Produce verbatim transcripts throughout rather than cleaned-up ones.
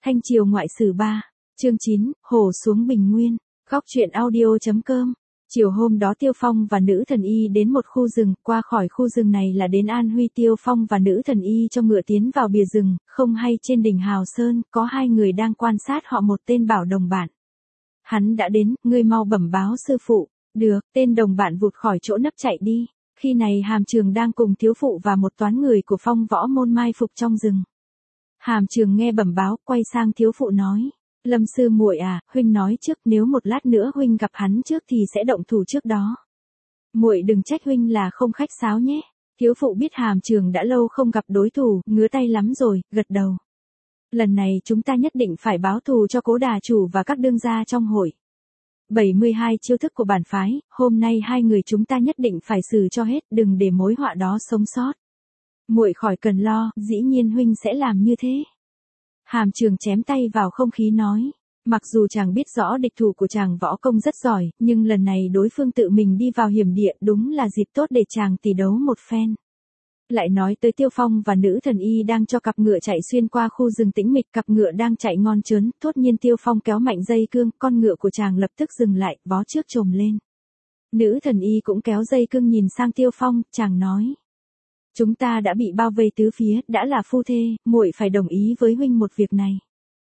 Thanh Triều Ngoại Sử ba, chương chín, Hổ xuống Bình Nguyên, góc truyện audio.com. Chiều hôm đó Tiêu Phong và nữ thần y đến một khu rừng, qua khỏi khu rừng này là đến An Huy. Tiêu Phong và nữ thần y cho ngựa tiến vào bìa rừng, không hay trên đỉnh Hào Sơn, có hai người đang quan sát họ. Một tên bảo đồng bạn. Hắn đã đến, ngươi mau bẩm báo sư phụ. Được, tên đồng bạn vụt khỏi chỗ nấp chạy đi. Khi này Hàm Trường đang cùng thiếu phụ và một toán người của Phong võ môn mai phục trong rừng. Hàm Trường nghe bẩm báo, quay sang thiếu phụ nói. Lâm sư muội à, huynh nói trước, nếu một lát nữa huynh gặp hắn trước thì sẽ động thủ trước đó. Muội đừng trách huynh là không khách sáo nhé. Thiếu phụ biết Hàm Trường đã lâu không gặp đối thủ, ngứa tay lắm rồi, gật đầu. Lần này chúng ta nhất định phải báo thù cho Cố đà chủ và các đương gia trong hội. bảy mươi hai chiêu thức của bản phái, hôm nay hai người chúng ta nhất định phải xử cho hết, đừng để mối họa đó sống sót. Muội khỏi cần lo, dĩ nhiên huynh sẽ làm như thế. Hàm Trường chém tay vào không khí nói. Mặc dù chàng biết rõ địch thủ của chàng võ công rất giỏi, nhưng lần này đối phương tự mình đi vào hiểm địa, đúng là dịp tốt để chàng tỉ đấu một phen. Lại nói tới Tiêu Phong và nữ thần y đang cho cặp ngựa chạy xuyên qua khu rừng tĩnh mịch, cặp ngựa đang chạy ngon trớn, thốt nhiên Tiêu Phong kéo mạnh dây cương, con ngựa của chàng lập tức dừng lại, vó trước trồm lên. Nữ thần y cũng kéo dây cương nhìn sang Tiêu Phong, chàng nói. Chúng ta đã bị bao vây tứ phía, đã là phu thê, muội phải đồng ý với huynh một việc này.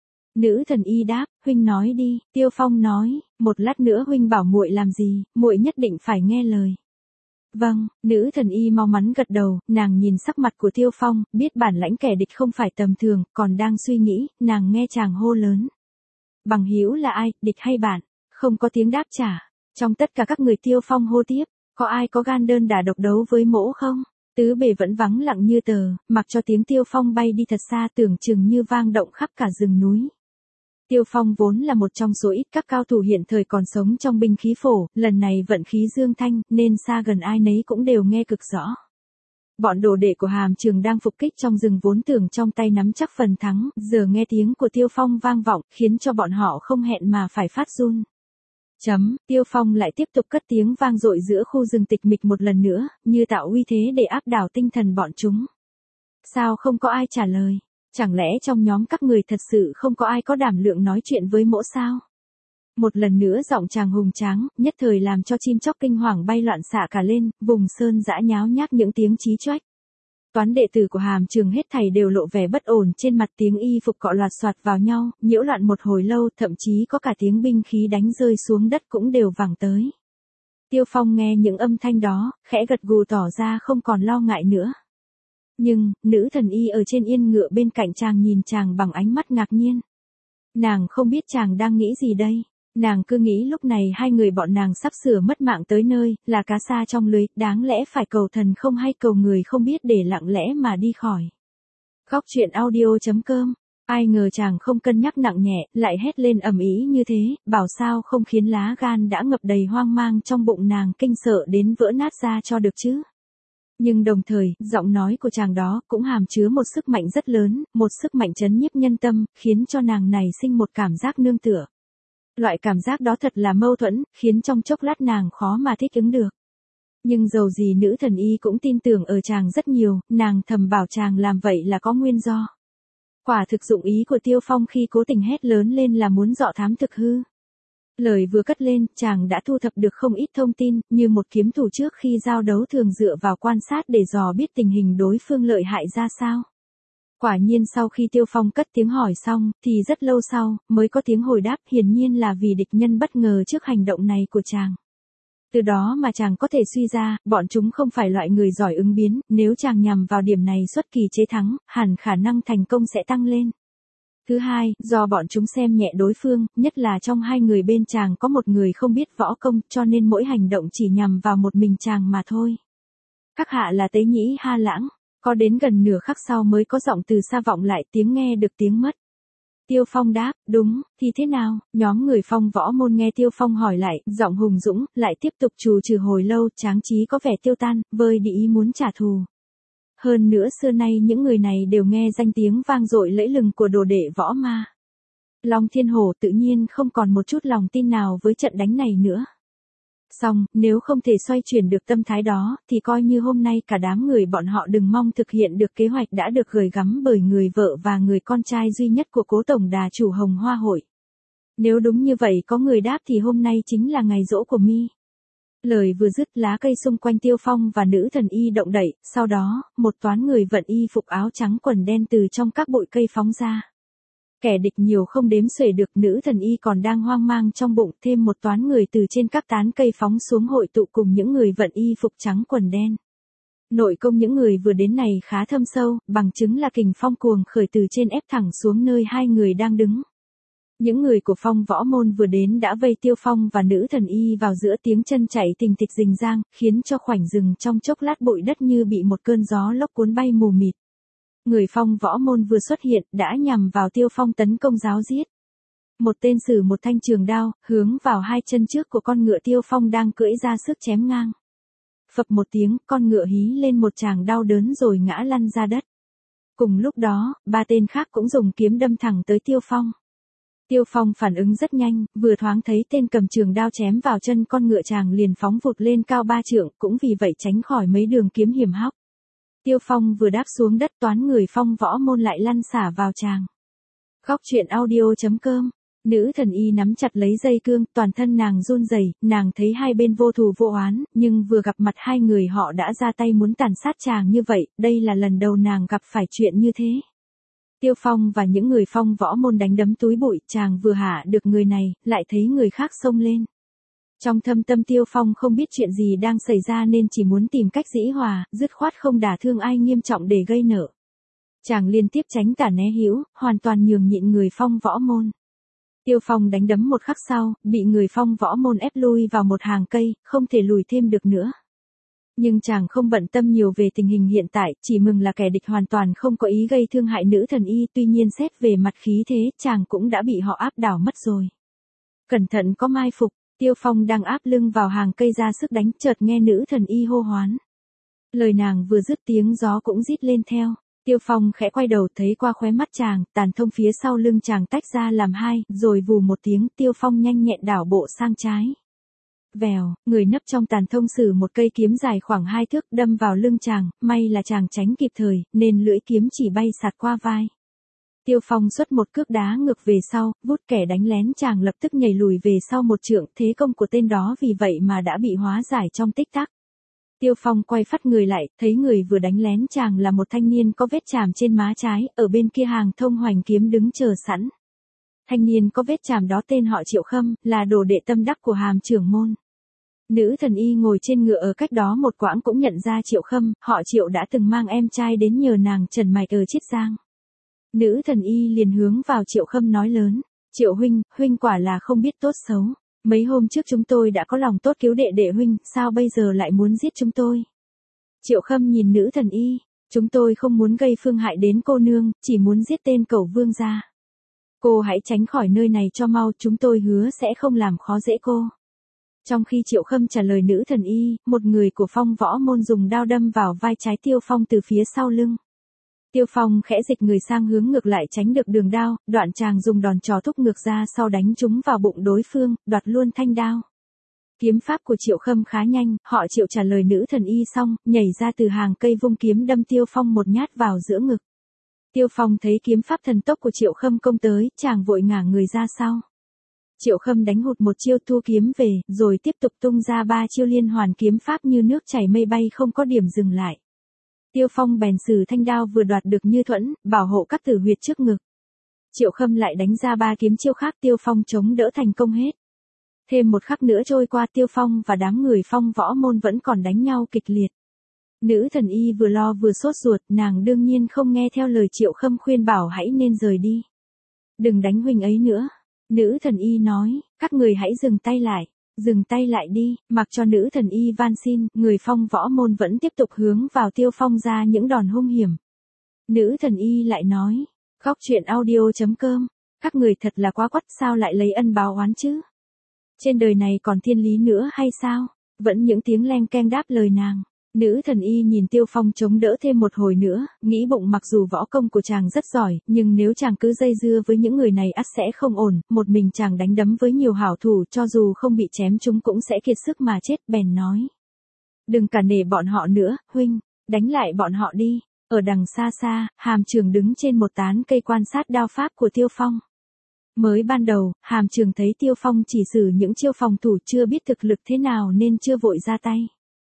Nữ thần y đáp, huynh nói đi. Tiêu Phong nói, một lát nữa huynh bảo muội làm gì, muội nhất định phải nghe lời. Vâng, nữ thần y mau mắn gật đầu, nàng nhìn sắc mặt của Tiêu Phong, biết bản lãnh kẻ địch không phải tầm thường, còn đang suy nghĩ, nàng nghe chàng hô lớn. Bằng hữu là ai, địch hay bạn? Không có tiếng đáp trả. Trong tất cả các người Tiêu Phong hô tiếp, có ai có gan đơn đả độc đấu với mỗ không? Tứ bề vẫn vắng lặng như tờ, mặc cho tiếng Tiêu Phong bay đi thật xa, tưởng chừng như vang động khắp cả rừng núi. Tiêu Phong vốn là một trong số ít các cao thủ hiện thời còn sống trong binh khí phổ, lần này vận khí dương thanh, nên xa gần ai nấy cũng đều nghe cực rõ. Bọn đồ đệ của Hàm Trường đang phục kích trong rừng vốn tưởng trong tay nắm chắc phần thắng, giờ nghe tiếng của Tiêu Phong vang vọng, khiến cho bọn họ không hẹn mà phải phát run. Chấm, Tiêu Phong lại tiếp tục cất tiếng vang dội giữa khu rừng tịch mịch một lần nữa, như tạo uy thế để áp đảo tinh thần bọn chúng. Sao không có ai trả lời? Chẳng lẽ trong nhóm các người thật sự không có ai có đảm lượng nói chuyện với mỗ sao? Một lần nữa giọng chàng hùng tráng, nhất thời làm cho chim chóc kinh hoàng bay loạn xạ cả lên, vùng sơn dã nháo nhác những tiếng chí choách. Toán đệ tử của Hàm Trường hết thảy đều lộ vẻ bất ổn, trên mặt tiếng y phục cọ loạt soạt vào nhau, nhiễu loạn một hồi lâu, thậm chí có cả tiếng binh khí đánh rơi xuống đất cũng đều vẳng tới. Tiêu Phong nghe những âm thanh đó, khẽ gật gù tỏ ra không còn lo ngại nữa. Nhưng, nữ thần y ở trên yên ngựa bên cạnh chàng nhìn chàng bằng ánh mắt ngạc nhiên. Nàng không biết chàng đang nghĩ gì đây. Nàng cứ nghĩ lúc này hai người bọn nàng sắp sửa mất mạng tới nơi, là cá sa trong lưới, đáng lẽ phải cầu thần không hay cầu người không biết để lặng lẽ mà đi khỏi. Góc truyện audio.com. Ai ngờ chàng không cân nhắc nặng nhẹ, lại hét lên ầm ĩ như thế, bảo sao không khiến lá gan đã ngập đầy hoang mang trong bụng nàng kinh sợ đến vỡ nát ra cho được chứ. Nhưng đồng thời, giọng nói của chàng đó cũng hàm chứa một sức mạnh rất lớn, một sức mạnh chấn nhiếp nhân tâm, khiến cho nàng này sinh một cảm giác nương tựa. Loại cảm giác đó thật là mâu thuẫn, khiến trong chốc lát nàng khó mà thích ứng được. Nhưng dầu gì nữ thần y cũng tin tưởng ở chàng rất nhiều, nàng thầm bảo chàng làm vậy là có nguyên do. Quả thực dụng ý của Tiêu Phong khi cố tình hét lớn lên là muốn dọ thám thực hư. Lời vừa cất lên, chàng đã thu thập được không ít thông tin, như một kiếm thủ trước khi giao đấu thường dựa vào quan sát để dò biết tình hình đối phương lợi hại ra sao. Quả nhiên sau khi Tiêu Phong cất tiếng hỏi xong, thì rất lâu sau, mới có tiếng hồi đáp, hiển nhiên là vì địch nhân bất ngờ trước hành động này của chàng. Từ đó mà chàng có thể suy ra, bọn chúng không phải loại người giỏi ứng biến, nếu chàng nhằm vào điểm này xuất kỳ chế thắng, hẳn khả năng thành công sẽ tăng lên. Thứ hai, do bọn chúng xem nhẹ đối phương, nhất là trong hai người bên chàng có một người không biết võ công, cho nên mỗi hành động chỉ nhằm vào một mình chàng mà thôi. Các hạ là Tế Nhĩ Ha Lãng. Có đến gần nửa khắc sau mới có giọng từ xa vọng lại, tiếng nghe được tiếng mất. Tiêu Phong đáp, đúng, thì thế nào? Nhóm người Phong võ môn nghe Tiêu Phong hỏi lại, giọng hùng dũng, lại tiếp tục trù trừ hồi lâu, tráng trí có vẻ tiêu tan, vơi đi ý muốn trả thù. Hơn nữa xưa nay những người này đều nghe danh tiếng vang dội lẫy lừng của đồ đệ võ ma. Long Thiên Hổ tự nhiên không còn một chút lòng tin nào với trận đánh này nữa. Xong, nếu không thể xoay chuyển được tâm thái đó, thì coi như hôm nay cả đám người bọn họ đừng mong thực hiện được kế hoạch đã được gửi gắm bởi người vợ và người con trai duy nhất của cố tổng đà chủ Hồng Hoa Hội. Nếu đúng như vậy có người đáp thì hôm nay chính là ngày giỗ của mi. Lời vừa dứt lá cây xung quanh Tiêu Phong và nữ thần y động đậy, sau đó, một toán người vận y phục áo trắng quần đen từ trong các bụi cây phóng ra. Kẻ địch nhiều không đếm xuể được, nữ thần y còn đang hoang mang trong bụng, thêm một toán người từ trên các tán cây phóng xuống hội tụ cùng những người vận y phục trắng quần đen. Nội công những người vừa đến này khá thâm sâu, bằng chứng là kình phong cuồng khởi từ trên ép thẳng xuống nơi hai người đang đứng. Những người của Phong Võ Môn vừa đến đã vây Tiêu Phong và nữ thần y vào giữa, tiếng chân chạy tình thịch rình rang, khiến cho khoảnh rừng trong chốc lát bụi đất như bị một cơn gió lốc cuốn bay mù mịt. Người Phong Võ Môn vừa xuất hiện đã nhằm vào Tiêu Phong tấn công giáo giết. Một tên sử một thanh trường đao, hướng vào hai chân trước của con ngựa Tiêu Phong đang cưỡi ra sức chém ngang. Phập một tiếng, con ngựa hí lên một tràng đau đớn rồi ngã lăn ra đất. Cùng lúc đó, ba tên khác cũng dùng kiếm đâm thẳng tới Tiêu Phong. Tiêu Phong phản ứng rất nhanh, vừa thoáng thấy tên cầm trường đao chém vào chân con ngựa chàng liền phóng vụt lên cao ba trượng, cũng vì vậy tránh khỏi mấy đường kiếm hiểm hóc. Tiêu Phong vừa đáp xuống đất, toán người Phong Võ Môn lại lăn xả vào chàng. Góc truyện audio chấm com. Nữ thần y nắm chặt lấy dây cương, toàn thân nàng run rẩy, nàng thấy hai bên vô thù vô oán, nhưng vừa gặp mặt hai người họ đã ra tay muốn tàn sát chàng như vậy, đây là lần đầu nàng gặp phải chuyện như thế. Tiêu Phong và những người Phong Võ Môn đánh đấm túi bụi, chàng vừa hạ được người này, lại thấy người khác xông lên. Trong thâm tâm Tiêu Phong không biết chuyện gì đang xảy ra nên chỉ muốn tìm cách dĩ hòa, dứt khoát không đả thương ai nghiêm trọng để gây nợ. Chàng liên tiếp tránh tả né hữu, hoàn toàn nhường nhịn người Phong Võ Môn. Tiêu Phong đánh đấm một khắc sau, bị người Phong Võ Môn ép lui vào một hàng cây, không thể lùi thêm được nữa. Nhưng chàng không bận tâm nhiều về tình hình hiện tại, chỉ mừng là kẻ địch hoàn toàn không có ý gây thương hại nữ thần y, tuy nhiên xét về mặt khí thế, chàng cũng đã bị họ áp đảo mất rồi. Cẩn thận có mai phục, Tiêu Phong đang áp lưng vào hàng cây ra sức đánh, chợt nghe nữ thần y hô hoán. Lời nàng vừa dứt tiếng gió cũng rít lên theo. Tiêu Phong khẽ quay đầu thấy qua khóe mắt chàng, tàn thông phía sau lưng chàng tách ra làm hai, rồi vù một tiếng, Tiêu Phong nhanh nhẹn đảo bộ sang trái. Vèo, người nấp trong tàn thông sử một cây kiếm dài khoảng hai thước đâm vào lưng chàng, may là chàng tránh kịp thời, nên lưỡi kiếm chỉ bay sạt qua vai. Tiêu Phong xuất một cước đá ngược về sau, vút, kẻ đánh lén chàng lập tức nhảy lùi về sau một trượng, thế công của tên đó vì vậy mà đã bị hóa giải trong tích tắc. Tiêu Phong quay phắt người lại, thấy người vừa đánh lén chàng là một thanh niên có vết chàm trên má trái, ở bên kia hàng thông hoành kiếm đứng chờ sẵn. Thanh niên có vết chàm đó tên họ Triệu Khâm, là đồ đệ tâm đắc của Hàm trưởng môn. Nữ thần y ngồi trên ngựa ở cách đó một quãng cũng nhận ra Triệu Khâm, họ Triệu đã từng mang em trai đến nhờ nàng trần mạch ở Chiết Giang. Nữ thần y liền hướng vào Triệu Khâm nói lớn, Triệu huynh, huynh quả là không biết tốt xấu. Mấy hôm trước chúng tôi đã có lòng tốt cứu đệ đệ huynh, sao bây giờ lại muốn giết chúng tôi? Triệu Khâm nhìn nữ thần y, chúng tôi không muốn gây phương hại đến cô nương, chỉ muốn giết tên cẩu vương gia. Cô hãy tránh khỏi nơi này cho mau, chúng tôi hứa sẽ không làm khó dễ cô. Trong khi Triệu Khâm trả lời nữ thần y, một người của Phong Võ Môn dùng đao đâm vào vai trái Tiêu Phong từ phía sau lưng. Tiêu Phong khẽ dịch người sang hướng ngược lại tránh được đường đao, đoạn chàng dùng đòn trò thúc ngược ra sau đánh trúng vào bụng đối phương, đoạt luôn thanh đao. Kiếm pháp của Triệu Khâm khá nhanh, họ Triệu trả lời nữ thần y xong, nhảy ra từ hàng cây vung kiếm đâm Tiêu Phong một nhát vào giữa ngực. Tiêu Phong thấy kiếm pháp thần tốc của Triệu Khâm công tới, chàng vội ngả người ra sau. Triệu Khâm đánh hụt một chiêu thu kiếm về, rồi tiếp tục tung ra ba chiêu liên hoàn kiếm pháp như nước chảy mây bay không có điểm dừng lại. Tiêu Phong bèn sử thanh đao vừa đoạt được như thuẫn, bảo hộ các tử huyệt trước ngực. Triệu Khâm lại đánh ra ba kiếm chiêu khác, Tiêu Phong chống đỡ thành công hết. Thêm một khắc nữa trôi qua, Tiêu Phong và đám người Phong Võ Môn vẫn còn đánh nhau kịch liệt. Nữ thần y vừa lo vừa sốt ruột, nàng đương nhiên không nghe theo lời Triệu Khâm khuyên bảo hãy nên rời đi. Đừng đánh huynh ấy nữa. Nữ thần y nói, các người hãy dừng tay lại. Dừng tay lại đi, mặc cho nữ thần y van xin, người Phong Võ Môn vẫn tiếp tục hướng vào Tiêu Phong ra những đòn hung hiểm. Nữ thần y lại nói, góc truyện audio chấm com, các người thật là quá quắt, sao lại lấy ân báo oán chứ? Trên đời này còn thiên lý nữa hay sao? Vẫn những tiếng leng keng đáp lời nàng. Nữ thần y nhìn Tiêu Phong chống đỡ thêm một hồi nữa, nghĩ bụng mặc dù võ công của chàng rất giỏi, nhưng nếu chàng cứ dây dưa với những người này ắt sẽ không ổn, một mình chàng đánh đấm với nhiều hảo thủ cho dù không bị chém chúng cũng sẽ kiệt sức mà chết, bèn nói. Đừng cả nể bọn họ nữa, huynh, đánh lại bọn họ đi. Ở đằng xa xa, Hàm Trường đứng trên một tán cây quan sát đao pháp của Tiêu Phong. Mới ban đầu, Hàm Trường thấy Tiêu Phong chỉ sử những chiêu phòng thủ chưa biết thực lực thế nào nên chưa vội ra tay.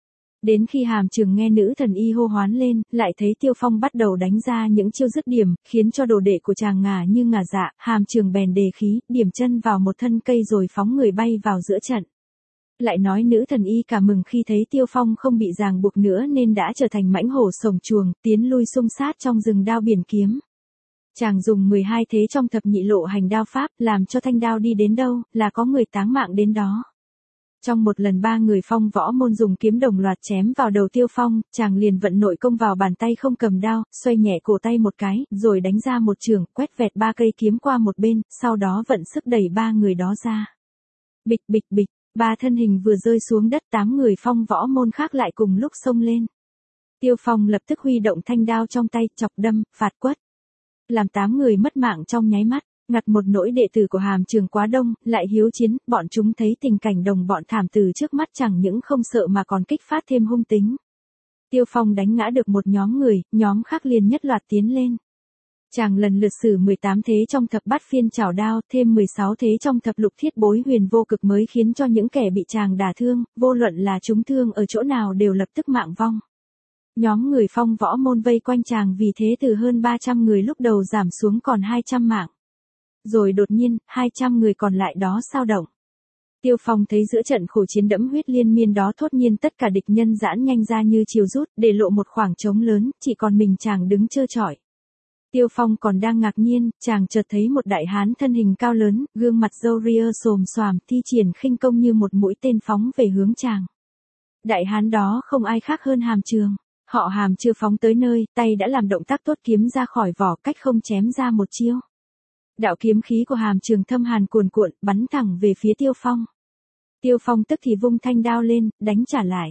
Đến khi Hàm Trường nghe nữ thần y hô hoán lên, lại thấy Tiêu Phong bắt đầu đánh ra những chiêu dứt điểm, khiến cho đồ đệ của chàng ngả như ngả dạ, Hàm Trường bèn đề khí, điểm chân vào một thân cây rồi phóng người bay vào giữa trận. Lại nói nữ thần y cả mừng khi thấy Tiêu Phong không bị ràng buộc nữa nên đã trở thành mãnh hổ sổng chuồng, tiến lui xung sát trong rừng đao biển kiếm. Chàng dùng mười hai thế trong thập nhị lộ hành đao pháp, làm cho thanh đao đi đến đâu, là có người táng mạng đến đó. Trong một lần ba người phong võ môn dùng kiếm đồng loạt chém vào đầu Tiêu Phong, chàng liền vận nội công vào bàn tay không cầm đao, xoay nhẹ cổ tay một cái, rồi đánh ra một chưởng, quét vẹt ba cây kiếm qua một bên, sau đó vận sức đẩy ba người đó ra. Bịch bịch bịch, ba thân hình vừa rơi xuống đất, tám người phong võ môn khác lại cùng lúc xông lên. Tiêu Phong lập tức huy động thanh đao trong tay, chọc đâm, phạt quất. Làm tám người mất mạng trong nháy mắt. Ngặt một nỗi đệ tử của Hàm Trường quá đông, lại hiếu chiến, bọn chúng thấy tình cảnh đồng bọn thảm từ trước mắt chẳng những không sợ mà còn kích phát thêm hung tính. Tiêu Phong đánh ngã được một nhóm người, nhóm khác liền nhất loạt tiến lên. Chàng lần lượt sử mười tám thế trong thập bát phiên chảo đao, thêm mười sáu thế trong thập lục thiết bối huyền vô cực mới khiến cho những kẻ bị chàng đả thương, vô luận là trúng thương ở chỗ nào đều lập tức mạng vong. Nhóm người phong võ môn vây quanh chàng vì thế từ hơn ba trăm người lúc đầu giảm xuống còn hai trăm mạng. Rồi đột nhiên, hai trăm người còn lại đó xao động. Tiêu Phong thấy giữa trận khổ chiến đẫm huyết liên miên đó thốt nhiên tất cả địch nhân giãn nhanh ra như chiều rút, để lộ một khoảng trống lớn, chỉ còn mình chàng đứng trơ trọi. Tiêu Phong còn đang ngạc nhiên, chàng chợt thấy một đại hán thân hình cao lớn, gương mặt râu ria xồm xoàm, thi triển khinh công như một mũi tên phóng về hướng chàng. Đại hán đó không ai khác hơn Hàm Trường. Họ Hàm chưa phóng tới nơi, tay đã làm động tác tốt, kiếm ra khỏi vỏ, cách không chém ra một chiêu. Đạo kiếm khí của Hàm Trường thâm hàn cuồn cuộn, bắn thẳng về phía Tiêu Phong. Tiêu Phong tức thì vung thanh đao lên, đánh trả lại.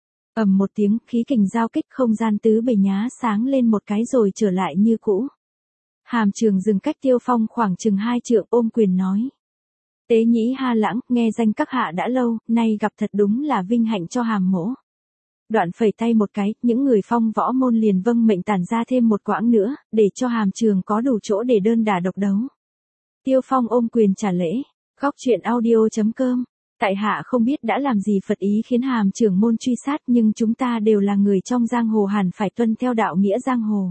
Ầm một tiếng, khí kình giao kích, không gian tứ bề nhá sáng lên một cái rồi trở lại như cũ. Hàm Trường dừng cách Tiêu Phong khoảng chừng hai trượng, ôm quyền nói. Tế nhĩ Ha Lãng, nghe danh các hạ đã lâu, nay gặp thật đúng là vinh hạnh cho Hàm mỗ. Đoạn phẩy tay một cái, những người phong võ môn liền vâng mệnh tản ra thêm một quãng nữa, để cho Hàm Trường có đủ chỗ để đơn đả độc đấu. Tiêu Phong ôm quyền trả lễ. Góc truyện audio chấm com. Tại hạ không biết đã làm gì Phật ý khiến Hàm Trường môn truy sát, nhưng chúng ta đều là người trong giang hồ hẳn phải tuân theo đạo nghĩa giang hồ.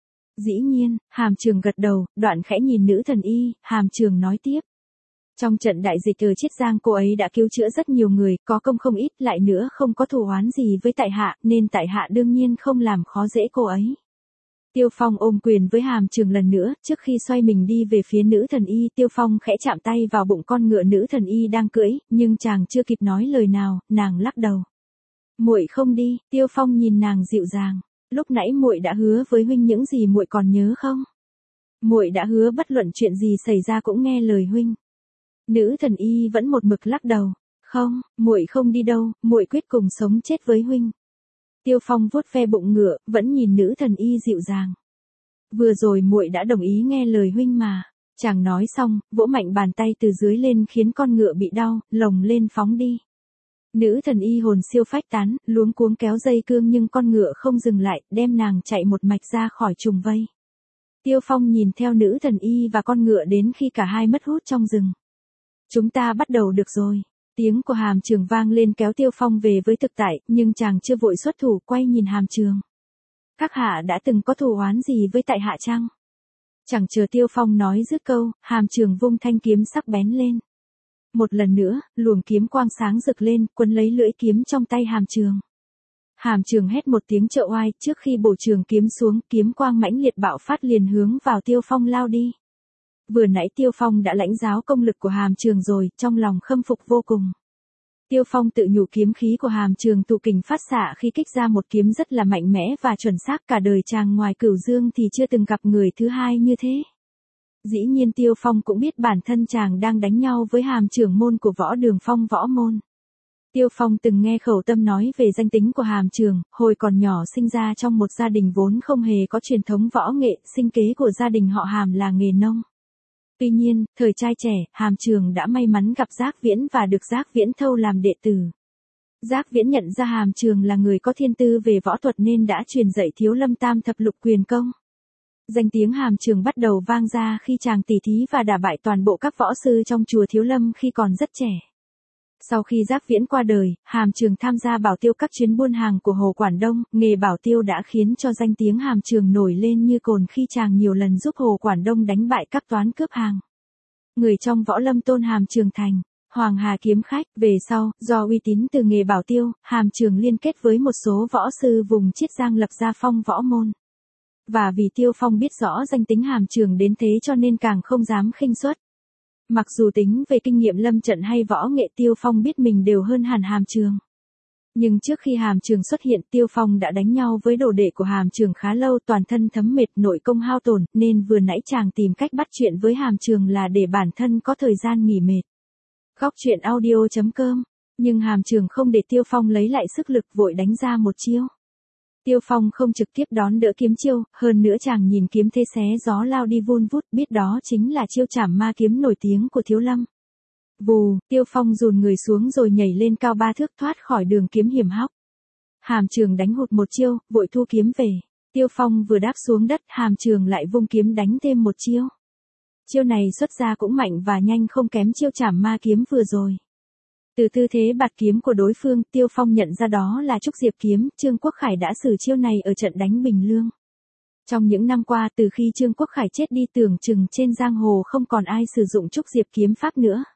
Dĩ nhiên, Hàm Trường gật đầu, đoạn khẽ nhìn nữ thần y, Hàm Trường nói tiếp. Trong trận đại dịch ở Chiết Giang cô ấy đã cứu chữa rất nhiều người, có công không ít, lại nữa không có thù oán gì với tại hạ, nên tại hạ đương nhiên không làm khó dễ cô ấy. Tiêu Phong ôm quyền với Hàm Trường lần nữa, trước khi xoay mình đi về phía nữ thần y, Tiêu Phong khẽ chạm tay vào bụng con ngựa nữ thần y đang cưỡi, nhưng chàng chưa kịp nói lời nào, nàng lắc đầu. Muội không đi. Tiêu Phong nhìn nàng dịu dàng. Lúc nãy muội đã hứa với huynh những gì muội còn nhớ không? Muội đã hứa bất luận chuyện gì xảy ra cũng nghe lời huynh. Nữ thần y vẫn một mực lắc đầu. Không, muội không đi đâu, muội quyết cùng sống chết với huynh. Tiêu Phong vuốt ve bụng ngựa, vẫn nhìn nữ thần y dịu dàng. Vừa rồi muội đã đồng ý nghe lời huynh mà. Chàng nói xong, vỗ mạnh bàn tay từ dưới lên khiến con ngựa bị đau, lồng lên phóng đi. Nữ thần y hồn siêu phách tán, luống cuống kéo dây cương nhưng con ngựa không dừng lại, đem nàng chạy một mạch ra khỏi trùng vây. Tiêu Phong nhìn theo nữ thần y và con ngựa đến khi cả hai mất hút trong rừng. Chúng ta bắt đầu được rồi. Tiếng của Hàm Trường vang lên kéo Tiêu Phong về với thực tại, nhưng chàng chưa vội xuất thủ, quay nhìn Hàm Trường. Các hạ đã từng có thù oán gì với tại hạ chăng? Chẳng chờ Tiêu Phong nói dứt câu, Hàm Trường vung thanh kiếm sắc bén lên. Một lần nữa, luồng kiếm quang sáng rực lên, quấn lấy lưỡi kiếm trong tay Hàm Trường. Hàm Trường hét một tiếng trợ oai, trước khi bổ trường kiếm xuống, kiếm quang mãnh liệt bạo phát liền hướng vào Tiêu Phong lao đi. Vừa nãy Tiêu Phong đã lãnh giáo công lực của Hàm Trường rồi, trong lòng khâm phục vô cùng. Tiêu Phong tự nhủ kiếm khí của Hàm Trường tụ kình phát xạ khi kích ra một kiếm rất là mạnh mẽ và chuẩn xác, cả đời chàng ngoài Cửu Dương thì chưa từng gặp người thứ hai như thế. Dĩ nhiên Tiêu Phong cũng biết bản thân chàng đang đánh nhau với Hàm Trưởng môn của Võ Đường Phong võ môn. Tiêu Phong từng nghe Khẩu Tâm nói về danh tính của Hàm Trường, hồi còn nhỏ sinh ra trong một gia đình vốn không hề có truyền thống võ nghệ, sinh kế của gia đình họ Hàm là nghề nông. Tuy nhiên, thời trai trẻ, Hàm Trường đã may mắn gặp Giác Viễn và được Giác Viễn thâu làm đệ tử. Giác Viễn nhận ra Hàm Trường là người có thiên tư về võ thuật nên đã truyền dạy Thiếu Lâm Tam thập lục quyền công. Danh tiếng Hàm Trường bắt đầu vang ra khi chàng tỉ thí và đả bại toàn bộ các võ sư trong chùa Thiếu Lâm khi còn rất trẻ. Sau khi Giác Viễn qua đời, Hàm Trường tham gia bảo tiêu các chuyến buôn hàng của Hồ Quản Đông, nghề bảo tiêu đã khiến cho danh tiếng Hàm Trường nổi lên như cồn khi chàng nhiều lần giúp Hồ Quản Đông đánh bại các toán cướp hàng. Người trong võ lâm tôn Hàm Trường thành Hoàng Hà kiếm khách. Về sau, do uy tín từ nghề bảo tiêu, Hàm Trường liên kết với một số võ sư vùng Chiết Giang lập ra Phong võ môn. Và vì Tiêu Phong biết rõ danh tính Hàm Trường đến thế cho nên càng không dám khinh suất. Mặc dù tính về kinh nghiệm lâm trận hay võ nghệ Tiêu Phong biết mình đều hơn hẳn Hàm Trường. Nhưng trước khi Hàm Trường xuất hiện, Tiêu Phong đã đánh nhau với đồ đệ của Hàm Trường khá lâu, toàn thân thấm mệt, nội công hao tổn, nên vừa nãy chàng tìm cách bắt chuyện với Hàm Trường là để bản thân có thời gian nghỉ mệt. Góc truyện audio chấm com. Nhưng Hàm Trường không để Tiêu Phong lấy lại sức lực, vội đánh ra một chiêu. Tiêu Phong không trực tiếp đón đỡ kiếm chiêu, hơn nữa chàng nhìn kiếm thế xé gió lao đi vun vút, biết đó chính là chiêu trảm ma kiếm nổi tiếng của Thiếu Lâm. Vù, Tiêu Phong dồn người xuống rồi nhảy lên cao ba thước thoát khỏi đường kiếm hiểm hóc. Hàm Trường đánh hụt một chiêu, vội thu kiếm về. Tiêu Phong vừa đáp xuống đất, Hàm Trường lại vung kiếm đánh thêm một chiêu. Chiêu này xuất ra cũng mạnh và nhanh không kém chiêu trảm ma kiếm vừa rồi. Từ tư thế bạt kiếm của đối phương, Tiêu Phong nhận ra đó là Trúc Diệp kiếm, Trương Quốc Khải đã sử chiêu này ở trận đánh Bình Lương. Trong những năm qua, từ khi Trương Quốc Khải chết đi, tưởng chừng trên giang hồ không còn ai sử dụng Trúc Diệp kiếm pháp nữa.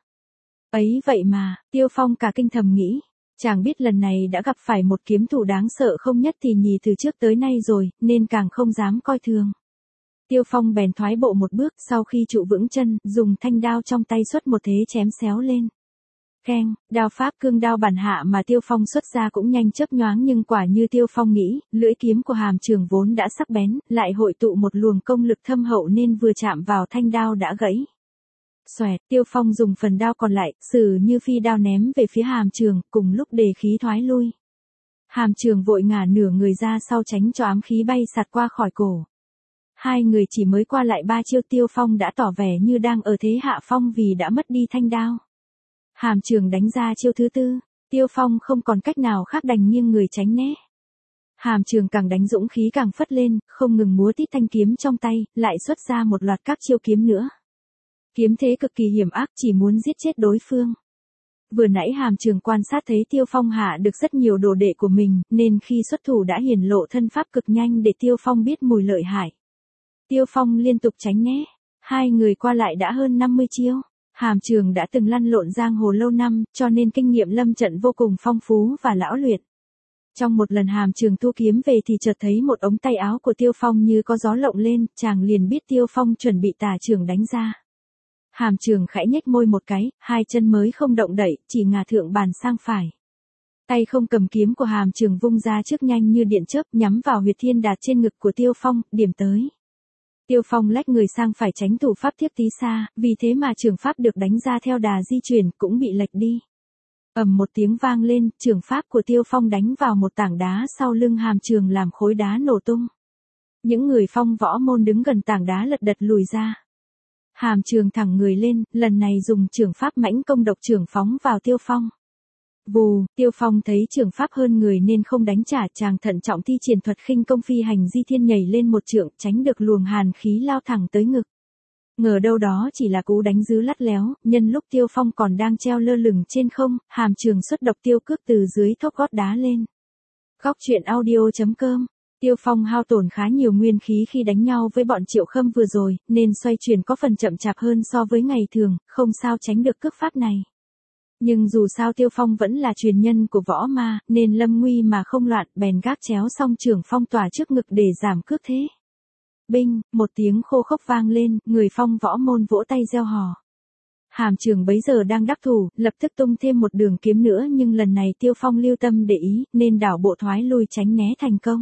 Ấy vậy mà, Tiêu Phong cả kinh thầm nghĩ, chàng biết lần này đã gặp phải một kiếm thủ đáng sợ không nhất thì nhì từ trước tới nay rồi, nên càng không dám coi thường. Tiêu Phong bèn thoái bộ một bước, sau khi trụ vững chân, dùng thanh đao trong tay xuất một thế chém xéo lên. Keng, đao pháp cương đao bản hạ mà Tiêu Phong xuất ra cũng nhanh chớp nhoáng, nhưng quả như Tiêu Phong nghĩ, lưỡi kiếm của Hàm Trường vốn đã sắc bén, lại hội tụ một luồng công lực thâm hậu nên vừa chạm vào thanh đao đã gãy. Xoẹt, Tiêu Phong dùng phần đao còn lại, sử như phi đao ném về phía Hàm Trường, cùng lúc đề khí thoái lui. Hàm Trường vội ngả nửa người ra sau tránh cho ám khí bay sạt qua khỏi cổ. Hai người chỉ mới qua lại ba chiêu, Tiêu Phong đã tỏ vẻ như đang ở thế hạ phong vì đã mất đi thanh đao. Hàm Trường đánh ra chiêu thứ tư, Tiêu Phong không còn cách nào khác đành nghiêng người tránh né. Hàm Trường càng đánh dũng khí càng phất lên, không ngừng múa tít thanh kiếm trong tay, lại xuất ra một loạt các chiêu kiếm nữa. Kiếm thế cực kỳ hiểm ác, chỉ muốn giết chết đối phương. Vừa nãy Hàm Trường quan sát thấy Tiêu Phong hạ được rất nhiều đồ đệ của mình, nên khi xuất thủ đã hiển lộ thân pháp cực nhanh để Tiêu Phong biết mùi lợi hại. Tiêu Phong liên tục tránh né, hai người qua lại đã hơn năm mươi chiêu. Hàm Trường đã từng lăn lộn giang hồ lâu năm, cho nên kinh nghiệm lâm trận vô cùng phong phú và lão luyện. Trong một lần Hàm Trường thu kiếm về thì chợt thấy một ống tay áo của Tiêu Phong như có gió lộng lên, chàng liền biết Tiêu Phong chuẩn bị tà trường đánh ra. Hàm Trường khẽ nhếch môi một cái, hai chân mới không động đậy, chỉ ngả thượng bàn sang phải. Tay không cầm kiếm của Hàm Trường vung ra trước nhanh như điện chớp, nhắm vào huyệt thiên đạt trên ngực của Tiêu Phong, điểm tới. Tiêu Phong lách người sang phải tránh thủ pháp tiếp tí xa, vì thế mà trường pháp được đánh ra theo đà di chuyển cũng bị lệch đi. Ầm một tiếng vang lên, trường pháp của Tiêu Phong đánh vào một tảng đá sau lưng Hàm Trường làm khối đá nổ tung. Những người Phong võ môn đứng gần tảng đá lật đật lùi ra. Hàm Trường thẳng người lên, lần này dùng trường pháp mãnh công độc trưởng phóng vào Tiêu Phong. Vù, Tiêu Phong thấy trường pháp hơn người nên không đánh trả, chàng thận trọng thi triển thuật khinh công phi hành di thiên nhảy lên một trượng, tránh được luồng hàn khí lao thẳng tới ngực. Ngờ đâu đó chỉ là cú đánh dứ lắt léo, nhân lúc Tiêu Phong còn đang treo lơ lửng trên không, Hàm Trường xuất độc tiêu cước từ dưới thốc gót đá lên. Góc truyện audio chấm com. Tiêu Phong hao tổn khá nhiều nguyên khí khi đánh nhau với bọn Triệu Khâm vừa rồi, nên xoay chuyển có phần chậm chạp hơn so với ngày thường, không sao tránh được cước pháp này. Nhưng dù sao Tiêu Phong vẫn là truyền nhân của võ ma, nên lâm nguy mà không loạn, bèn gác chéo xong trường phong tỏa trước ngực để giảm cước thế. Binh, một tiếng khô khốc vang lên, người Phong võ môn vỗ tay reo hò. Hàm Trường bấy giờ đang đắc thủ, lập tức tung thêm một đường kiếm nữa, nhưng lần này Tiêu Phong lưu tâm để ý, nên đảo bộ thoái lui tránh né thành công.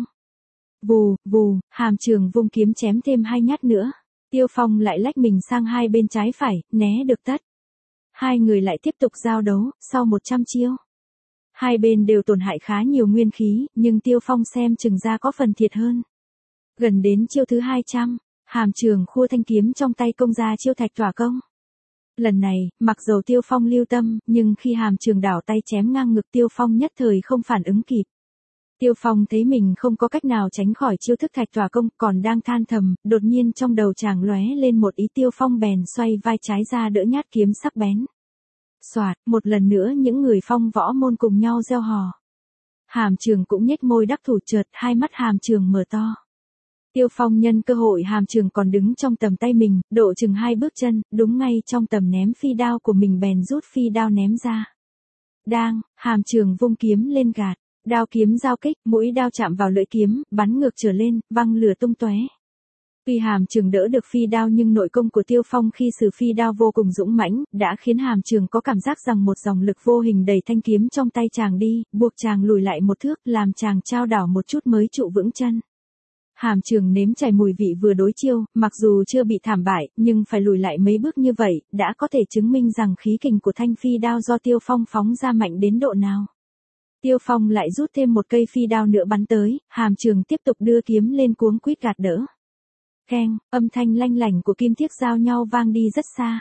Vù, vù, Hàm Trường vung kiếm chém thêm hai nhát nữa. Tiêu Phong lại lách mình sang hai bên trái phải, né được tất. Hai người lại tiếp tục giao đấu, sau một trăm chiêu. Hai bên đều tổn hại khá nhiều nguyên khí, nhưng Tiêu Phong xem chừng ra có phần thiệt hơn. Gần đến chiêu thứ hai trăm, Hàm Trường khua thanh kiếm trong tay công ra chiêu thạch tỏa công. Lần này, mặc dầu Tiêu Phong lưu tâm, nhưng khi Hàm Trường đảo tay chém ngang ngực Tiêu Phong nhất thời không phản ứng kịp. Tiêu Phong thấy mình không có cách nào tránh khỏi chiêu thức thạch tỏa công, còn đang than thầm, đột nhiên trong đầu chàng lóe lên một ý, Tiêu Phong bèn xoay vai trái ra đỡ nhát kiếm sắc bén. Soạt, một lần nữa những người Phong võ môn cùng nhau reo hò. Hàm Trường cũng nhếch môi đắc thủ, chợt hai mắt Hàm Trường mở to. Tiêu Phong nhân cơ hội Hàm Trường còn đứng trong tầm tay mình, độ chừng hai bước chân, đúng ngay trong tầm ném phi đao của mình bèn rút phi đao ném ra. Đang, Hàm Trường vung kiếm lên gạt, đao kiếm giao kích, mũi đao chạm vào lưỡi kiếm, bắn ngược trở lên, văng lửa tung tóe. Tuy Hàm Trường đỡ được phi đao nhưng nội công của Tiêu Phong khi sử phi đao vô cùng dũng mãnh, đã khiến Hàm Trường có cảm giác rằng một dòng lực vô hình đẩy thanh kiếm trong tay chàng đi, buộc chàng lùi lại một thước, làm chàng trao đảo một chút mới trụ vững chân. Hàm Trường nếm trải mùi vị vừa đối chiêu, mặc dù chưa bị thảm bại, nhưng phải lùi lại mấy bước như vậy, đã có thể chứng minh rằng khí kình của thanh phi đao do Tiêu Phong phóng ra mạnh đến độ nào. Tiêu Phong lại rút thêm một cây phi đao nữa bắn tới, Hàm Trường tiếp tục đưa kiếm lên cuống quýt gạt đỡ. Keng, âm thanh lanh lảnh của kim thiết giao nhau vang đi rất xa.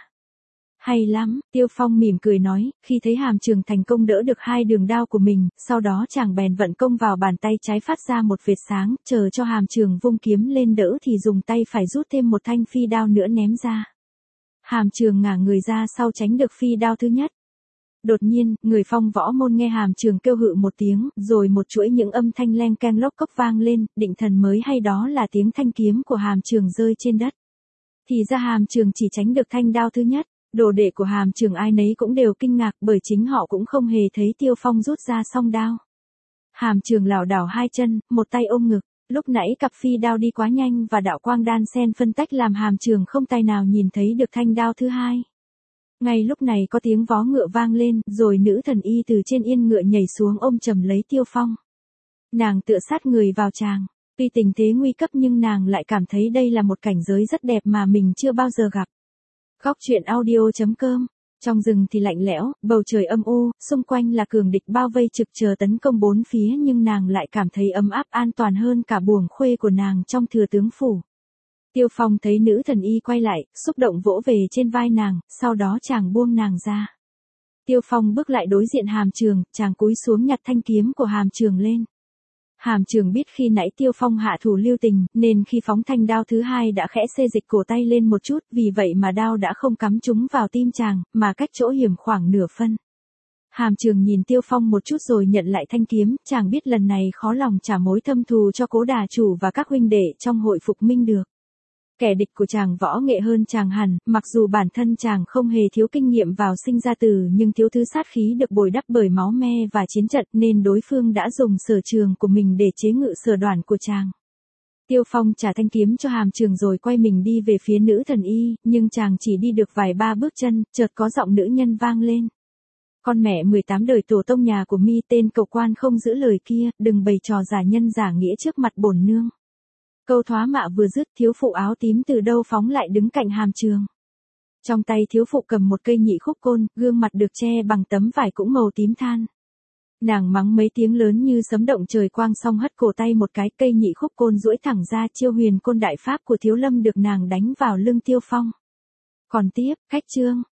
Hay lắm, Tiêu Phong mỉm cười nói, khi thấy Hàm Trường thành công đỡ được hai đường đao của mình, sau đó chàng bèn vận công vào bàn tay trái phát ra một vệt sáng, chờ cho Hàm Trường vung kiếm lên đỡ thì dùng tay phải rút thêm một thanh phi đao nữa ném ra. Hàm Trường ngả người ra sau tránh được phi đao thứ nhất. Đột nhiên, người Phong võ môn nghe Hàm Trường kêu hự một tiếng, rồi một chuỗi những âm thanh leng keng lốc cốc vang lên, định thần mới hay đó là tiếng thanh kiếm của Hàm Trường rơi trên đất. Thì ra Hàm Trường chỉ tránh được thanh đao thứ nhất. Đồ đệ của Hàm Trường ai nấy cũng đều kinh ngạc, bởi chính họ cũng không hề thấy Tiêu Phong rút ra song đao. Hàm Trường lảo đảo hai chân, một tay ôm ngực, lúc nãy cặp phi đao đi quá nhanh và đạo quang đan xen phân tách làm Hàm Trường không tài nào nhìn thấy được thanh đao thứ hai. Ngay lúc này có tiếng vó ngựa vang lên, rồi nữ thần y từ trên yên ngựa nhảy xuống ôm chầm lấy Tiêu Phong. Nàng tựa sát người vào chàng, tuy tình thế nguy cấp nhưng nàng lại cảm thấy đây là một cảnh giới rất đẹp mà mình chưa bao giờ gặp. Góc truyện audio chấm com. Trong rừng thì lạnh lẽo, bầu trời âm u, xung quanh là cường địch bao vây trực chờ tấn công bốn phía, nhưng nàng lại cảm thấy ấm áp an toàn hơn cả buồng khuê của nàng trong thừa tướng phủ. Tiêu Phong thấy nữ thần y quay lại, xúc động vỗ về trên vai nàng, sau đó chàng buông nàng ra. Tiêu Phong bước lại đối diện Hàm Trường, chàng cúi xuống nhặt thanh kiếm của Hàm Trường lên. Hàm Trường biết khi nãy Tiêu Phong hạ thủ lưu tình, nên khi phóng thanh đao thứ hai đã khẽ xê dịch cổ tay lên một chút, vì vậy mà đao đã không cắm trúng vào tim chàng, mà cách chỗ hiểm khoảng nửa phân. Hàm Trường nhìn Tiêu Phong một chút rồi nhận lại thanh kiếm, chàng biết lần này khó lòng trả mối thâm thù cho Cố Đà chủ và các huynh đệ trong hội Phục Minh được. Kẻ địch của chàng võ nghệ hơn chàng hẳn, mặc dù bản thân chàng không hề thiếu kinh nghiệm vào sinh ra tử, nhưng thiếu thứ sát khí được bồi đắp bởi máu me và chiến trận, nên đối phương đã dùng sở trường của mình để chế ngự sở đoản của chàng. Tiêu Phong trả thanh kiếm cho Hàm Trường rồi quay mình đi về phía nữ thần y, nhưng chàng chỉ đi được vài ba bước chân, chợt có giọng nữ nhân vang lên. Con mẹ mười tám đời tổ tông nhà của mi, tên cậu quan không giữ lời kia, đừng bày trò giả nhân giả nghĩa trước mặt bổn nương. Câu thoá mạ vừa dứt, thiếu phụ áo tím từ đâu phóng lại đứng cạnh Hàm Trường. Trong tay thiếu phụ cầm một cây nhị khúc côn, gương mặt được che bằng tấm vải cũng màu tím than. Nàng mắng mấy tiếng lớn như sấm động trời quang xong hất cổ tay một cái, cây nhị khúc côn duỗi thẳng ra, chiêu huyền côn đại pháp của Thiếu Lâm được nàng đánh vào lưng Tiêu Phong. Còn tiếp, khách trương,